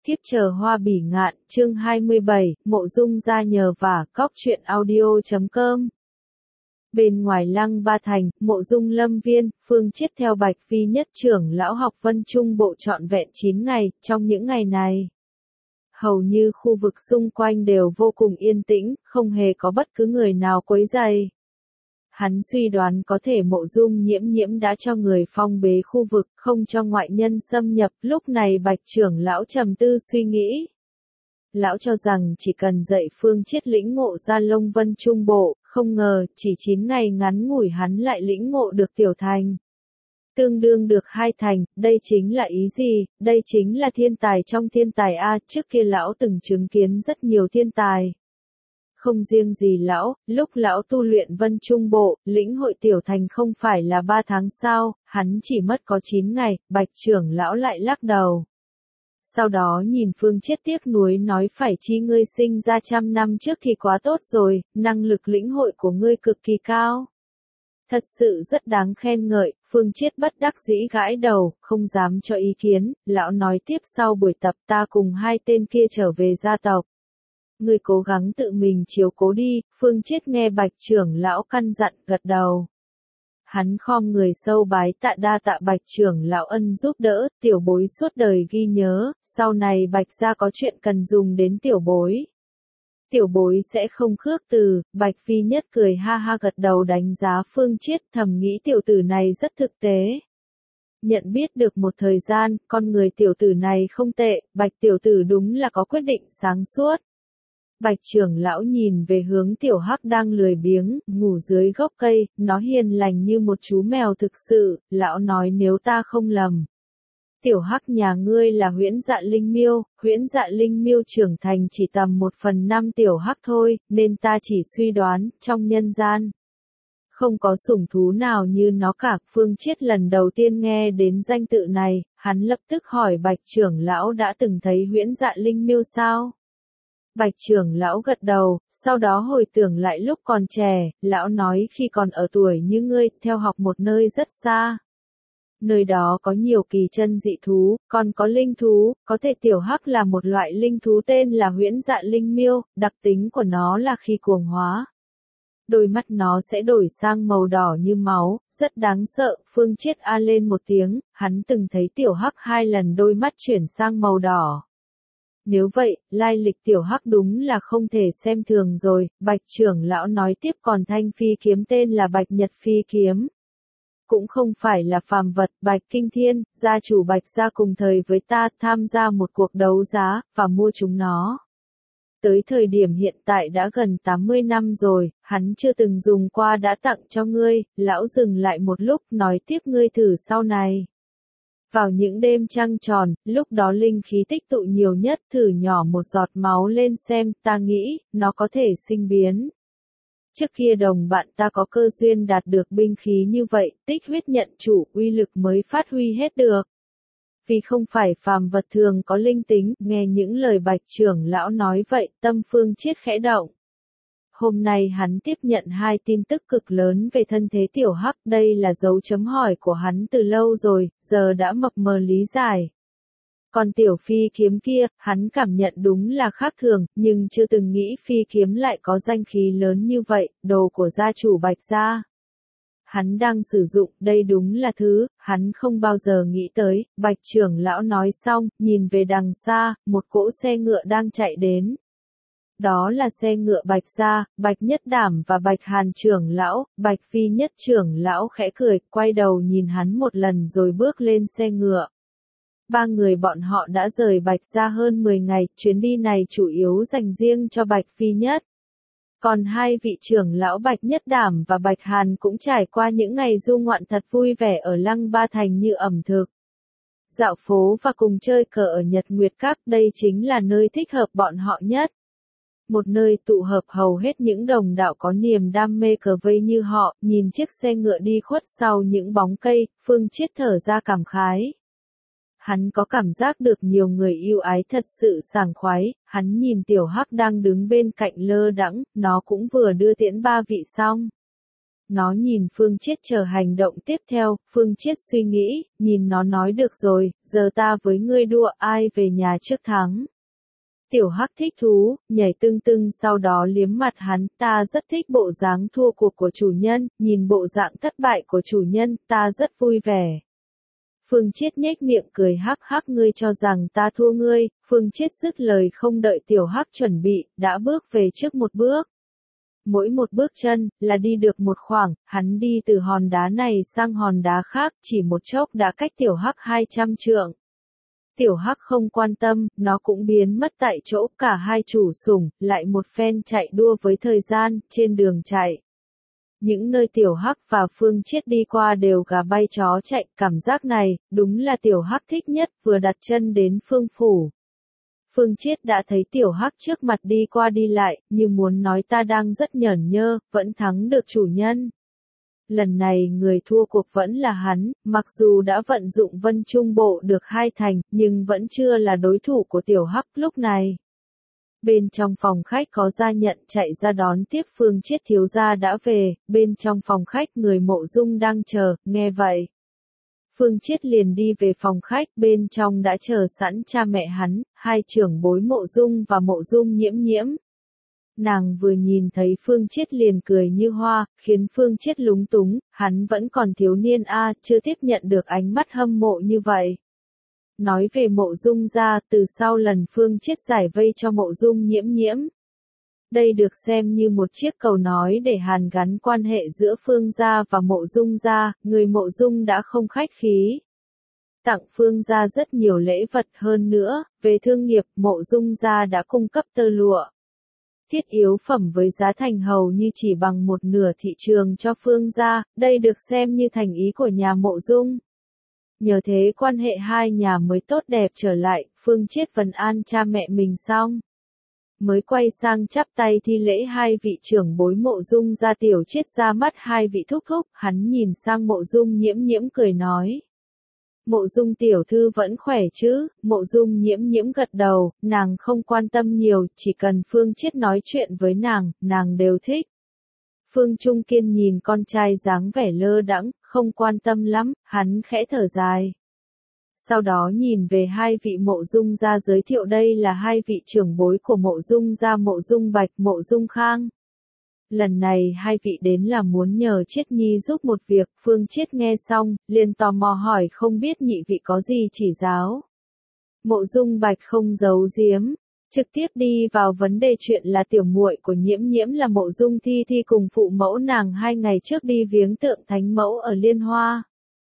Thiếp chờ hoa bỉ ngạn, chương 27, Mộ Dung gia nhờ vả, cóc truyện audio.com. Bên ngoài Lăng Ba Thành, Mộ Dung lâm viên, Phương Chiết theo Bạch Phi Nhất trưởng lão học Vân Trung Bộ trọn vẹn 9 ngày, trong những ngày này, hầu như khu vực xung quanh đều vô cùng yên tĩnh, không hề có bất cứ người nào quấy rầy. Hắn suy đoán có thể Mộ Dung Nhiễm đã cho người phong bế khu vực, không cho ngoại nhân xâm nhập, lúc này Bạch trưởng lão trầm tư suy nghĩ. Lão cho rằng chỉ cần dạy Phương Chiết lĩnh ngộ ra Long Vân Trung Bộ, không ngờ, chỉ 9 ngày ngắn ngủi hắn lại lĩnh ngộ được tiểu thành. Tương đương được 2 thành, đây chính là ý gì? Đây chính là thiên tài trong thiên tài a, trước kia lão từng chứng kiến rất nhiều thiên tài. Không riêng gì lão, lúc lão tu luyện Vân Trung Bộ, lĩnh hội tiểu thành không phải là 3 tháng sao, hắn chỉ mất có 9 ngày, Bạch trưởng lão lại lắc đầu. Sau đó nhìn Phương Chiết tiếc nuối nói phải chi ngươi sinh ra 100 năm trước thì quá tốt rồi, năng lực lĩnh hội của ngươi cực kỳ cao. Thật sự rất đáng khen ngợi, Phương Chiết bất đắc dĩ gãi đầu, không dám cho ý kiến, lão nói tiếp sau buổi tập ta cùng 2 tên kia trở về gia tộc. Ngươi cố gắng tự mình chiếu cố đi, Phương Chiết nghe Bạch trưởng lão căn dặn gật đầu. Hắn khom người sâu bái tạ đa tạ Bạch trưởng lão ân giúp đỡ, tiểu bối suốt đời ghi nhớ, sau này Bạch gia có chuyện cần dùng đến tiểu bối. Tiểu bối sẽ không khước từ, Bạch Phi Nhất cười ha ha gật đầu đánh giá Phương Chiết thầm nghĩ tiểu tử này rất thực tế. Nhận biết được một thời gian, con người tiểu tử này không tệ, Bạch tiểu tử đúng là có quyết định sáng suốt. Bạch trưởng lão nhìn về hướng tiểu hắc đang lười biếng, ngủ dưới gốc cây, nó hiền lành như một chú mèo thực sự, lão nói nếu ta không lầm. Tiểu hắc nhà ngươi là Huyễn Dạ Linh Miêu, Huyễn Dạ Linh Miêu trưởng thành chỉ tầm 1/5 tiểu hắc thôi, nên ta chỉ suy đoán, trong nhân gian. Không có sủng thú nào như nó cả, Phương Chiết lần đầu tiên nghe đến danh tự này, hắn lập tức hỏi Bạch trưởng lão đã từng thấy Huyễn Dạ Linh Miêu sao? Bạch trưởng lão gật đầu, sau đó hồi tưởng lại lúc còn trẻ, lão nói khi còn ở tuổi như ngươi, theo học một nơi rất xa. Nơi đó có nhiều kỳ chân dị thú, còn có linh thú, có thể tiểu hắc là một loại linh thú tên là Huyễn Dạ Linh Miêu, đặc tính của nó là khi cuồng hóa. Đôi mắt nó sẽ đổi sang màu đỏ như máu, rất đáng sợ, Phương Chiết a lên một tiếng, hắn từng thấy tiểu hắc 2 lần đôi mắt chuyển sang màu đỏ. Nếu vậy, lai lịch tiểu hắc đúng là không thể xem thường rồi, Bạch trưởng lão nói tiếp còn thanh phi kiếm tên là Bạch Nhật Phi kiếm. Cũng không phải là phàm vật, Bạch Kinh Thiên, gia chủ Bạch gia cùng thời với ta tham gia một cuộc đấu giá, và mua chúng nó. Tới thời điểm hiện tại đã gần 80 năm rồi, hắn chưa từng dùng qua đã tặng cho ngươi, lão dừng lại một lúc nói tiếp ngươi thử sau này. Vào những đêm trăng tròn, lúc đó linh khí tích tụ nhiều nhất, thử nhỏ một giọt máu lên xem, ta nghĩ, nó có thể sinh biến. Trước kia đồng bạn ta có cơ duyên đạt được binh khí như vậy, tích huyết nhận chủ, uy lực mới phát huy hết được. Vì không phải phàm vật thường có linh tính, nghe những lời Bạch trưởng lão nói vậy, tâm Phương Chiết khẽ động. Hôm nay hắn tiếp nhận 2 tin tức cực lớn về thân thế tiểu hắc, đây là dấu chấm hỏi của hắn từ lâu rồi, giờ đã mập mờ lý giải. Còn tiểu phi kiếm kia, hắn cảm nhận đúng là khác thường, nhưng chưa từng nghĩ phi kiếm lại có danh khí lớn như vậy, đồ của gia chủ Bạch gia. Hắn đang sử dụng, đây đúng là thứ, hắn không bao giờ nghĩ tới, Bạch trưởng lão nói xong, nhìn về đằng xa, một cỗ xe ngựa đang chạy đến. Đó là xe ngựa Bạch gia, Bạch Nhất Đảm và Bạch Hàn trưởng lão, Bạch Phi Nhất trưởng lão khẽ cười, quay đầu nhìn hắn một lần rồi bước lên xe ngựa. 3 người bọn họ đã rời Bạch gia hơn 10 ngày, chuyến đi này chủ yếu dành riêng cho Bạch Phi Nhất. Còn 2 vị trưởng lão Bạch Nhất Đảm và Bạch Hàn cũng trải qua những ngày du ngoạn thật vui vẻ ở Lăng Ba Thành như ẩm thực, dạo phố và cùng chơi cờ ở Nhật Nguyệt Các, đây chính là nơi thích hợp bọn họ nhất. Một nơi tụ hợp hầu hết những đồng đạo có niềm đam mê cờ vây như họ, nhìn chiếc xe ngựa đi khuất sau những bóng cây, Phương Chiết thở ra cảm khái. Hắn có cảm giác được nhiều người yêu ái thật sự sảng khoái, hắn nhìn tiểu hắc đang đứng bên cạnh lơ đãng, nó cũng vừa đưa tiễn 3 vị xong. Nó nhìn Phương Chiết chờ hành động tiếp theo, Phương Chiết suy nghĩ, nhìn nó nói được rồi, giờ ta với ngươi đua ai về nhà trước thắng. Tiểu Hắc thích thú, nhảy tưng tưng sau đó liếm mặt hắn, ta rất thích bộ dáng thua cuộc của chủ nhân, nhìn bộ dạng thất bại của chủ nhân, ta rất vui vẻ. Phương Chiết nhếch miệng cười hắc hắc ngươi cho rằng ta thua ngươi, Phương Chiết dứt lời không đợi Tiểu Hắc chuẩn bị, đã bước về trước một bước. Mỗi một bước chân, là đi được một khoảng, hắn đi từ hòn đá này sang hòn đá khác, chỉ một chốc đã cách Tiểu Hắc 200 trượng. Tiểu Hắc không quan tâm, nó cũng biến mất tại chỗ, cả hai chủ sủng, lại một phen chạy đua với thời gian, trên đường chạy. Những nơi Tiểu Hắc và Phương Chiết đi qua đều gà bay chó chạy, cảm giác này, đúng là Tiểu Hắc thích nhất, vừa đặt chân đến Phương Phủ. Phương Chiết đã thấy Tiểu Hắc trước mặt đi qua đi lại, như muốn nói ta đang rất nhởn nhơ, vẫn thắng được chủ nhân. Lần này người thua cuộc vẫn là hắn, mặc dù đã vận dụng Vân Trung Bộ được 2 thành, nhưng vẫn chưa là đối thủ của Tiểu Hắc lúc này. Bên trong phòng khách có gia nhận chạy ra đón tiếp Phương Chiết thiếu gia đã về, bên trong phòng khách người Mộ Dung đang chờ, nghe vậy. Phương Chiết liền đi về phòng khách, bên trong đã chờ sẵn cha mẹ hắn, hai trưởng bối Mộ Dung và Mộ Dung Nhiễm Nhiễm. Nàng vừa nhìn thấy Phương Chiết liền cười như hoa, khiến Phương Chiết lúng túng, hắn vẫn còn thiếu niên chưa tiếp nhận được ánh mắt hâm mộ như vậy. Nói về Mộ Dung gia, từ sau lần Phương Chiết giải vây cho Mộ Dung Nhiễm Nhiễm. Đây được xem như một chiếc cầu nói để hàn gắn quan hệ giữa Phương gia và Mộ Dung gia, người Mộ Dung đã không khách khí. Tặng Phương gia rất nhiều lễ vật hơn nữa, về thương nghiệp Mộ Dung gia đã cung cấp tơ lụa. Thiết yếu phẩm với giá thành hầu như chỉ bằng một nửa thị trường cho Phương gia, đây được xem như thành ý của nhà Mộ Dung. Nhờ thế quan hệ hai nhà mới tốt đẹp trở lại, Phương Chiết vấn an cha mẹ mình xong. Mới quay sang chắp tay thi lễ hai vị trưởng bối Mộ Dung gia. Tiểu Chiết ra mắt hai vị thúc thúc, hắn nhìn sang Mộ Dung Nhiễm Nhiễm cười nói. Mộ Dung tiểu thư vẫn khỏe chứ, Mộ Dung Nhiễm Nhiễm gật đầu, nàng không quan tâm nhiều, chỉ cần Phương Chiết nói chuyện với nàng đều thích. Phương Trung Kiên nhìn con trai dáng vẻ lơ đãng, không quan tâm lắm, hắn khẽ thở dài. Sau đó nhìn về hai vị Mộ Dung gia giới thiệu đây là hai vị trưởng bối của Mộ Dung gia Mộ Dung Bạch, Mộ Dung Khang. Lần này hai vị đến là muốn nhờ Chiết Nhi giúp một việc, Phương Chiết nghe xong, liền tò mò hỏi không biết nhị vị có gì chỉ giáo. Mộ Dung Bạch không giấu giếm, trực tiếp đi vào vấn đề chuyện là tiểu muội của Nhiễm Nhiễm là Mộ Dung Thi Thi cùng phụ mẫu nàng 2 ngày trước đi viếng tượng Thánh Mẫu ở Liên Hoa.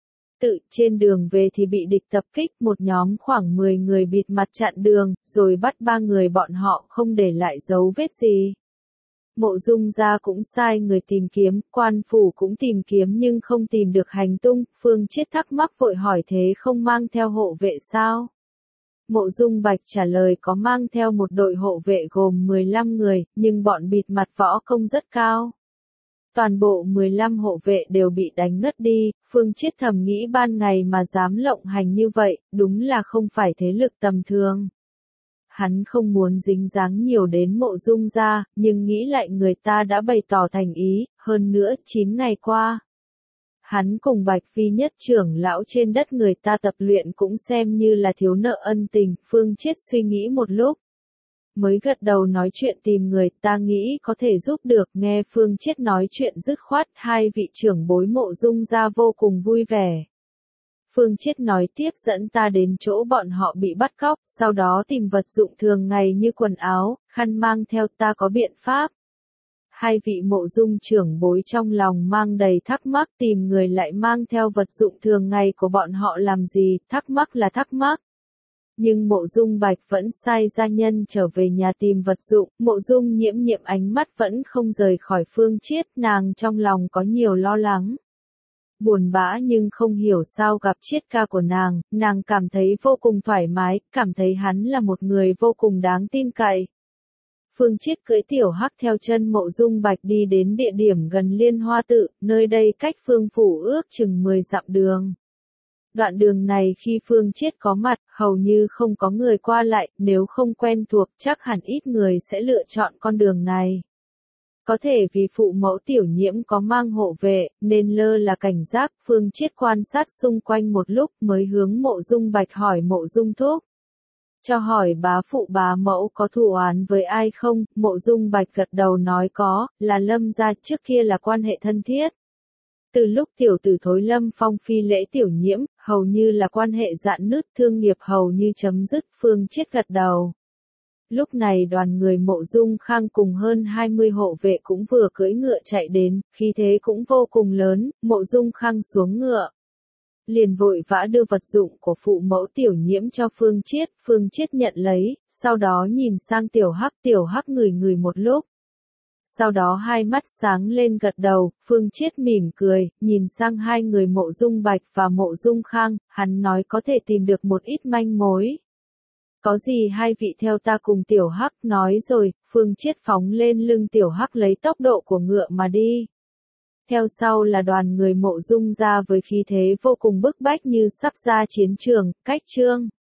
Trên đường về thì bị địch tập kích, một nhóm khoảng 10 người bịt mặt chặn đường, rồi bắt 3 người bọn họ không để lại dấu vết gì. Mộ Dung gia cũng sai người tìm kiếm, quan phủ cũng tìm kiếm nhưng không tìm được hành tung, Phương Chiết thắc mắc vội hỏi thế không mang theo hộ vệ sao? Mộ Dung Bạch trả lời có mang theo một đội hộ vệ gồm 15 người, nhưng bọn bịt mặt võ công rất cao. Toàn bộ 15 hộ vệ đều bị đánh ngất đi, Phương Chiết thầm nghĩ ban ngày mà dám lộng hành như vậy, đúng là không phải thế lực tầm thường. Hắn không muốn dính dáng nhiều đến Mộ Dung gia, nhưng nghĩ lại người ta đã bày tỏ thành ý, hơn nữa 9 ngày qua. Hắn cùng Bạch Phi Nhất trưởng lão trên đất người ta tập luyện cũng xem như là thiếu nợ ân tình, Phương Chiết suy nghĩ một lúc. Mới gật đầu nói chuyện tìm người ta nghĩ có thể giúp được, nghe Phương Chiết nói chuyện dứt khoát, hai vị trưởng bối Mộ Dung gia vô cùng vui vẻ. Phương Chiết nói tiếp dẫn ta đến chỗ bọn họ bị bắt cóc, sau đó tìm vật dụng thường ngày như quần áo, khăn mang theo ta có biện pháp. Hai vị Mộ Dung trưởng bối trong lòng mang đầy thắc mắc tìm người lại mang theo vật dụng thường ngày của bọn họ làm gì, thắc mắc là thắc mắc. Nhưng Mộ Dung Bạch vẫn sai gia nhân trở về nhà tìm vật dụng, Mộ Dung Nhiễm Nhiễm ánh mắt vẫn không rời khỏi Phương Chiết, nàng trong lòng có nhiều lo lắng. Buồn bã nhưng không hiểu sao gặp Chiết ca của nàng cảm thấy vô cùng thoải mái, cảm thấy hắn là một người vô cùng đáng tin cậy. Phương Chiết cưỡi tiểu hắc theo chân Mộ Dung Bạch đi đến địa điểm gần Liên Hoa Tự, nơi đây cách Phương phủ ước chừng 10 dặm đường. Đoạn đường này khi Phương Chiết có mặt, hầu như không có người qua lại, nếu không quen thuộc chắc hẳn ít người sẽ lựa chọn con đường này. Có thể vì phụ mẫu Tiểu Nhiễm có mang hộ vệ, nên lơ là cảnh giác, Phương Chiết quan sát xung quanh một lúc mới hướng Mộ Dung Bạch hỏi Mộ Dung thúc. Cho hỏi bá phụ bá mẫu có thù oán với ai không, Mộ Dung Bạch gật đầu nói có, là Lâm gia, trước kia là quan hệ thân thiết. Từ lúc tiểu tử thối Lâm Phong phi lễ Tiểu Nhiễm, hầu như là quan hệ rạn nứt, thương nghiệp hầu như chấm dứt, Phương Chiết gật đầu. Lúc này đoàn người Mộ Dung Khang cùng hơn 20 hộ vệ cũng vừa cưỡi ngựa chạy đến, khí thế cũng vô cùng lớn, Mộ Dung Khang xuống ngựa. Liền vội vã đưa vật dụng của phụ mẫu Tiểu Nhiễm cho Phương Chiết nhận lấy, sau đó nhìn sang Tiểu Hắc ngửi ngửi một lúc. Sau đó hai mắt sáng lên gật đầu, Phương Chiết mỉm cười, nhìn sang hai người Mộ Dung Bạch và Mộ Dung Khang, hắn nói có thể tìm được một ít manh mối. Có gì hai vị theo ta cùng Tiểu Hắc nói rồi, Phương Chiết phóng lên lưng Tiểu Hắc lấy tốc độ của ngựa mà đi. Theo sau là đoàn người Mộ Dung gia với khí thế vô cùng bức bách như sắp ra chiến trường, cách chương.